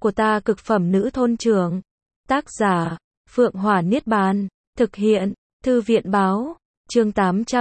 của ta cực phẩm nữ thôn trưởng. Tác giả, Phượng Hỏa Niết Bàn. Thực hiện, Thư viện báo. Chương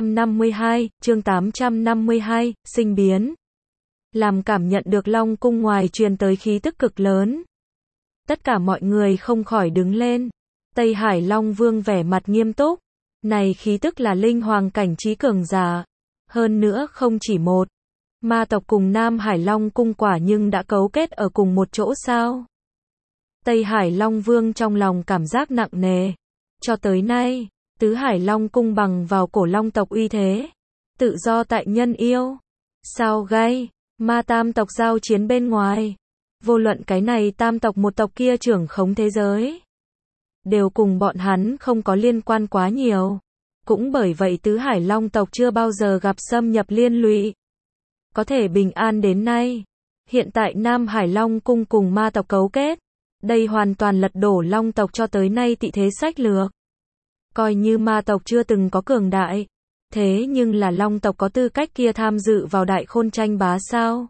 852, sinh biến. Làm cảm nhận được Long cung ngoài truyền tới khí tức cực lớn. Tất cả mọi người không khỏi đứng lên. Tây Hải Long Vương vẻ mặt nghiêm túc. Này khí tức là linh hoàng cảnh trí cường giả. Hơn nữa không chỉ một. Ma tộc cùng Nam Hải Long cung quả nhưng đã cấu kết ở cùng một chỗ sao? Tây Hải Long Vương trong lòng cảm giác nặng nề. Cho tới nay, Tứ Hải Long cung bằng vào cổ long tộc uy thế. Tự do tại nhân yêu. Sao gay, ma tam tộc giao chiến bên ngoài. Vô luận cái này tam tộc một tộc kia trưởng khống thế giới. Đều cùng bọn hắn không có liên quan quá nhiều. Cũng bởi vậy Tứ Hải Long tộc chưa bao giờ gặp xâm nhập liên lụy. Có thể bình an đến nay. Hiện tại Nam Hải Long cung cùng ma tộc cấu kết. Đây hoàn toàn lật đổ Long tộc cho tới nay tị thế sách lược. Coi như ma tộc chưa từng có cường đại. Thế nhưng là Long tộc có tư cách kia tham dự vào đại khôn tranh bá sao?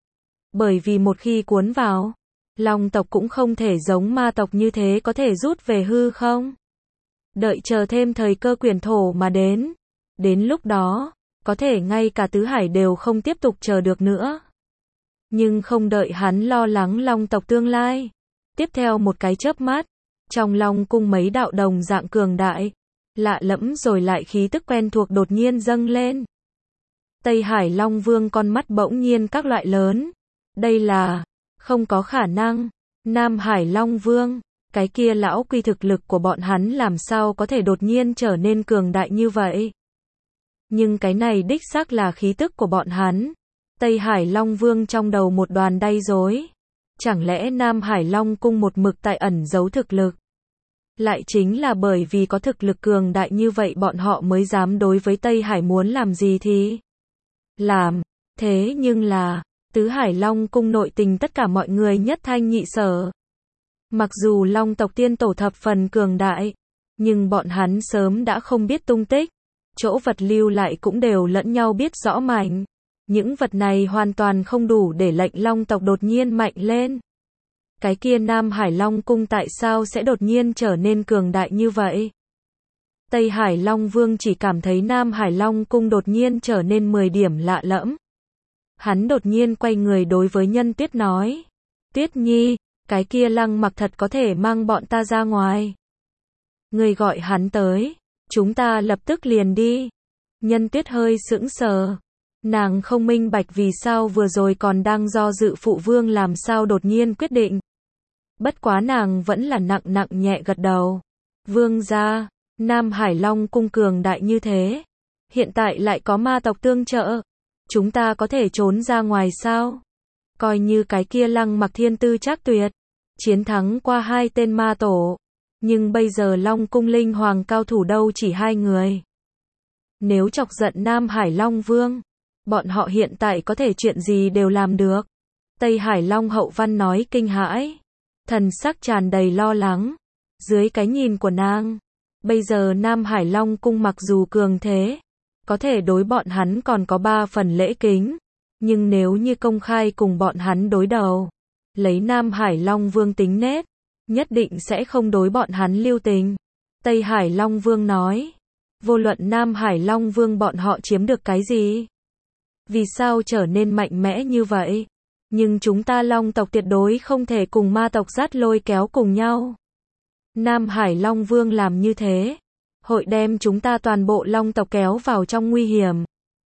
Bởi vì một khi cuốn vào, Long tộc cũng không thể giống ma tộc như thế có thể rút về hư không? Đợi chờ thêm thời cơ quyển thổ mà đến. Đến lúc đó, có thể ngay cả Tứ Hải đều không tiếp tục chờ được nữa. Nhưng không đợi hắn lo lắng Long tộc tương lai. Tiếp theo một cái chớp mắt, trong Long cung mấy đạo đồng dạng cường đại, lạ lẫm rồi lại khí tức quen thuộc đột nhiên dâng lên. Tây Hải Long Vương con mắt bỗng nhiên các loại lớn. Đây là, không có khả năng, Nam Hải Long Vương, cái kia lão quy thực lực của bọn hắn làm sao có thể đột nhiên trở nên cường đại như vậy. Nhưng cái này đích xác là khí tức của bọn hắn. Tây Hải Long Vương trong đầu một đoàn đay rối. Chẳng lẽ Nam Hải Long cung một mực tại ẩn giấu thực lực? Lại chính là bởi vì có thực lực cường đại như vậy bọn họ mới dám đối với Tây Hải muốn làm gì thì làm. Thế nhưng là, Tứ Hải Long cung nội tình tất cả mọi người nhất thanh nhị sở. Mặc dù Long tộc tiên tổ thập phần cường đại, nhưng bọn hắn sớm đã không biết tung tích. Chỗ vật lưu lại cũng đều lẫn nhau biết rõ mảnh. Những vật này hoàn toàn không đủ để lệnh Long tộc đột nhiên mạnh lên. Cái kia Nam Hải Long cung tại sao sẽ đột nhiên trở nên cường đại như vậy? Tây Hải Long Vương chỉ cảm thấy Nam Hải Long cung đột nhiên trở nên 10 điểm lạ lẫm. Hắn đột nhiên quay người đối với Nhân Tuyết nói. Tuyết Nhi, cái kia Lăng Mặc thật có thể mang bọn ta ra ngoài. Người gọi hắn tới, chúng ta lập tức liền đi. Nhân Tuyết hơi sững sờ. Nàng không minh bạch vì sao vừa rồi còn đang do dự phụ vương làm sao đột nhiên quyết định. Bất quá nàng vẫn là nặng nhẹ gật đầu. Vương gia, Nam Hải Long cung cường đại như thế. Hiện tại lại có ma tộc tương trợ. Chúng ta có thể trốn ra ngoài sao? Coi như cái kia Lăng Mặc thiên tư trác tuyệt. Chiến thắng qua 2 tên ma tổ. Nhưng bây giờ Long cung linh hoàng cao thủ đâu chỉ 2 người. Nếu chọc giận Nam Hải Long Vương, bọn họ hiện tại có thể chuyện gì đều làm được. Tây Hải Long Hậu Văn nói kinh hãi. Thần sắc tràn đầy lo lắng. Dưới cái nhìn của nàng, bây giờ Nam Hải Long cung mặc dù cường thế, có thể đối bọn hắn còn có 3 phần lễ kính. Nhưng nếu như công khai cùng bọn hắn đối đầu, lấy Nam Hải Long Vương tính nết, nhất định sẽ không đối bọn hắn lưu tình. Tây Hải Long Vương nói, vô luận Nam Hải Long Vương bọn họ chiếm được cái gì? Vì sao trở nên mạnh mẽ như vậy? Nhưng chúng ta Long tộc tuyệt đối không thể cùng ma tộc dắt lôi kéo cùng nhau. Nam Hải Long Vương làm như thế, hội đem chúng ta toàn bộ Long tộc kéo vào trong nguy hiểm.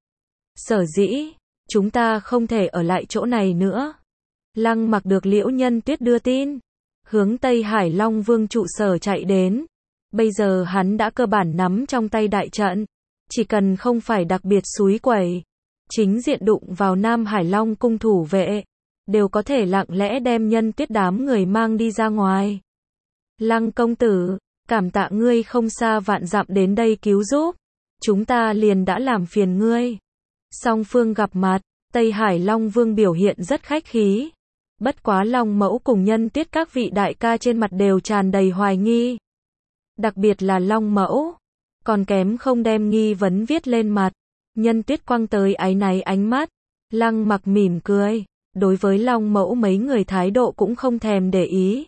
Sở dĩ, chúng ta không thể ở lại chỗ này nữa. Lăng Mặc được Liễu Nhân Tuyết đưa tin, hướng Tây Hải Long Vương trụ sở chạy đến. Bây giờ hắn đã cơ bản nắm trong tay đại trận, chỉ cần không phải đặc biệt xúi quẩy, chính diện đụng vào Nam Hải Long cung thủ vệ, đều có thể lặng lẽ đem Nhân Tuyết đám người mang đi ra ngoài. Lăng công tử, cảm tạ ngươi không xa vạn dặm đến đây cứu giúp, chúng ta liền đã làm phiền ngươi. Song phương gặp mặt, Tây Hải Long Vương biểu hiện rất khách khí. Bất quá Long Mẫu cùng Nhân Tuyết các vị đại ca trên mặt đều tràn đầy hoài nghi. Đặc biệt là Long Mẫu, còn kém không đem nghi vấn viết lên mặt. Nhân Tuyết quăng tới áy náy ánh mắt. Lăng Mặc mỉm cười, đối với Long Mẫu mấy người thái độ cũng không thèm để ý.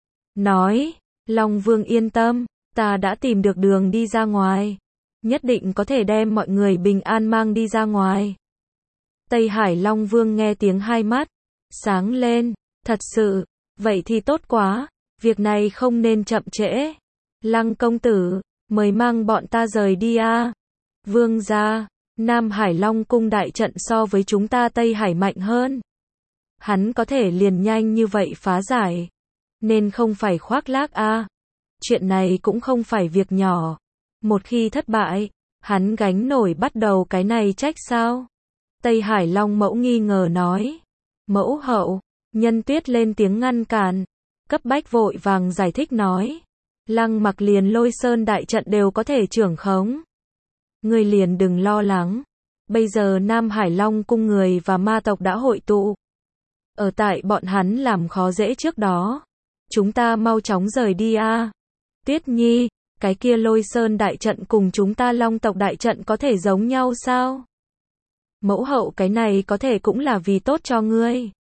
Nói, Long Vương yên tâm, ta đã tìm được đường đi ra ngoài. Nhất định có thể đem mọi người bình an mang đi ra ngoài. Tây Hải Long Vương nghe tiếng hai mắt sáng lên, thật sự, vậy thì tốt quá, việc này không nên chậm trễ. Lăng công tử, mời mang bọn ta rời đi a. Vương gia, Nam Hải Long cung đại trận so với chúng ta Tây Hải mạnh hơn. Hắn có thể liền nhanh như vậy phá giải, nên không phải khoác lác a. Chuyện này cũng không phải việc nhỏ. Một khi thất bại, hắn gánh nổi bắt đầu cái này trách sao? Tây Hải Long Mẫu nghi ngờ nói. Mẫu hậu, Nhân Tuyết lên tiếng ngăn cản, cấp bách vội vàng giải thích nói. Lăng Mặc liền Lôi Sơn đại trận đều có thể trưởng khống. Ngươi liền đừng lo lắng. Bây giờ Nam Hải Long cung người và ma tộc đã hội tụ. Ở tại bọn hắn làm khó dễ trước đó. Chúng ta mau chóng rời đi a. Tuyết Nhi, cái kia Lôi Sơn đại trận cùng chúng ta Long tộc đại trận có thể giống nhau sao? Mẫu hậu cái này có thể cũng là vì tốt cho ngươi.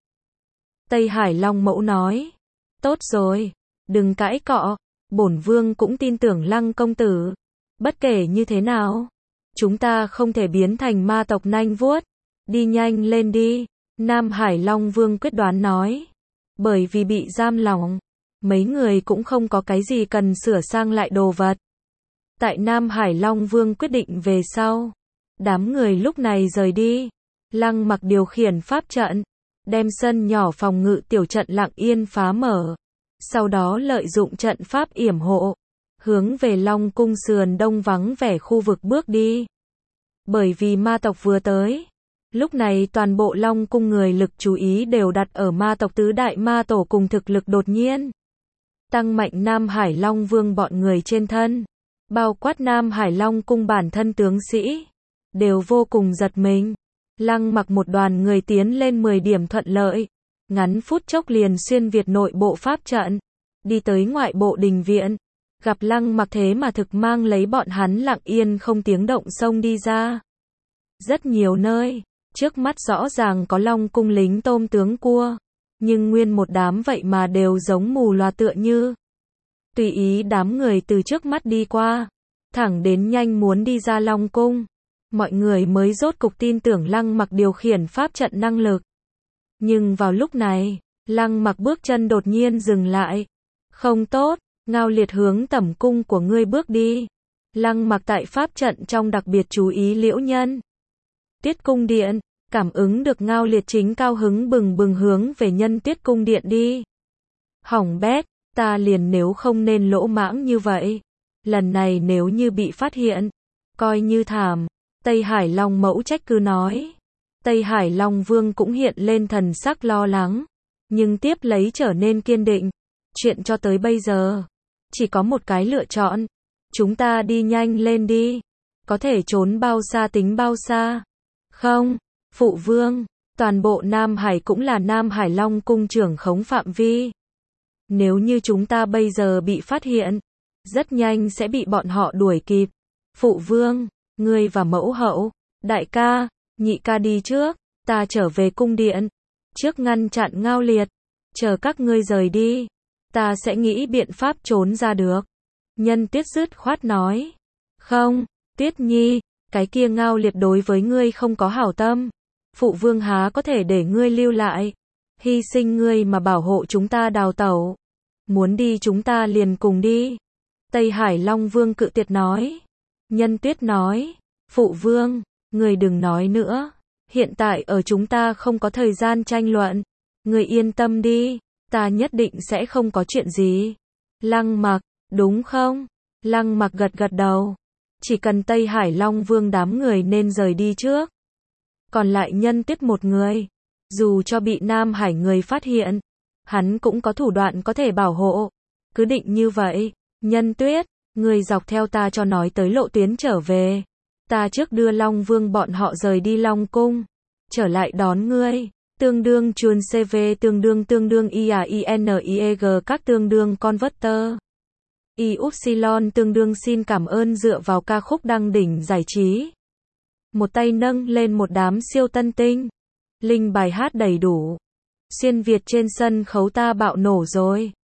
Tây Hải Long Mẫu nói. Tốt rồi, đừng cãi cọ, bổn vương cũng tin tưởng Lăng công tử. Bất kể như thế nào, chúng ta không thể biến thành ma tộc nanh vuốt. Đi nhanh lên đi, Nam Hải Long Vương quyết đoán nói. Bởi vì bị giam lỏng, mấy người cũng không có cái gì cần sửa sang lại đồ vật. Tại Nam Hải Long Vương quyết định về sau, đám người lúc này rời đi. Lăng Mặc điều khiển pháp trận, đem sân nhỏ phòng ngự tiểu trận lặng yên phá mở. Sau đó lợi dụng trận pháp yểm hộ, hướng về Long cung sườn đông vắng vẻ khu vực bước đi. Bởi vì ma tộc vừa tới, lúc này toàn bộ Long cung người lực chú ý đều đặt ở ma tộc tứ đại ma tổ cùng thực lực đột nhiên tăng mạnh Nam Hải Long Vương bọn người trên thân, bao quát Nam Hải Long cung bản thân tướng sĩ, đều vô cùng giật mình. Lăng Mặc một đoàn người tiến lên 10 điểm thuận lợi, ngắn phút chốc liền xuyên việt nội bộ pháp trận, đi tới ngoại bộ đình viện, gặp Lăng Mặc thế mà thực mang lấy bọn hắn lặng yên không tiếng động xông đi ra. Rất nhiều nơi, trước mắt rõ ràng có Long cung lính tôm tướng cua, nhưng nguyên một đám vậy mà đều giống mù loà tựa như. Tùy ý đám người từ trước mắt đi qua, thẳng đến nhanh muốn đi ra Long cung. Mọi người mới rốt cục tin tưởng Lăng Mặc điều khiển pháp trận năng lực. Nhưng vào lúc này, Lăng Mặc bước chân đột nhiên dừng lại. Không tốt, Ngao Liệt hướng tẩm cung của ngươi bước đi. Lăng Mặc tại pháp trận trong đặc biệt chú ý Liễu Nhân. Tuyết cung điện, cảm ứng được Ngao Liệt chính cao hứng bừng bừng hướng về Nhân Tuyết cung điện đi. Hỏng bét, ta liền nếu không nên lỗ mãng như vậy. Lần này nếu như bị phát hiện, coi như thảm. Tây Hải Long Mẫu trách cứ nói. Tây Hải Long Vương cũng hiện lên thần sắc lo lắng, nhưng tiếp lấy trở nên kiên định. Chuyện cho tới bây giờ, chỉ có một cái lựa chọn. Chúng ta đi nhanh lên đi. Có thể trốn bao xa tính bao xa. Không, Phụ Vương, toàn bộ Nam Hải cũng là Nam Hải Long cung trưởng khống phạm vi. Nếu như chúng ta bây giờ bị phát hiện, rất nhanh sẽ bị bọn họ đuổi kịp. Phụ Vương, ngươi và mẫu hậu, đại ca, nhị ca đi trước, ta trở về cung điện, trước ngăn chặn Ngao Liệt, chờ các ngươi rời đi, ta sẽ nghĩ biện pháp trốn ra được. Nhân Tuyết dứt khoát nói. Không, Tuyết Nhi, cái kia Ngao Liệt đối với ngươi không có hảo tâm. Phụ Vương há có thể để ngươi lưu lại, hy sinh ngươi mà bảo hộ chúng ta đào tẩu. Muốn đi chúng ta liền cùng đi. Tây Hải Long Vương cự tuyệt nói. Nhân Tuyết nói. Phụ Vương, ngươi đừng nói nữa. Hiện tại ở chúng ta không có thời gian tranh luận. Ngươi yên tâm đi, ta nhất định sẽ không có chuyện gì. Lăng Mặc, đúng không? Lăng Mặc gật gật đầu. Chỉ cần Tây Hải Long Vương đám người nên rời đi trước. Còn lại Nhân Tuyết một người, dù cho bị Nam Hải người phát hiện, hắn cũng có thủ đoạn có thể bảo hộ. Cứ định như vậy, Nhân Tuyết, ngươi dọc theo ta cho nói tới lộ tuyến trở về. Ta trước đưa Long Vương bọn họ rời đi Long cung, trở lại đón ngươi. Tương đương chuồn CV tương đương IAINIEG các tương đương converter. Y-Upsilon tương đương xin cảm ơn dựa vào ca khúc đăng đỉnh giải trí. Một tay nâng lên một đám siêu tân tinh. Linh bài hát đầy đủ. Xuyên Việt trên sân khấu ta bạo nổ rồi.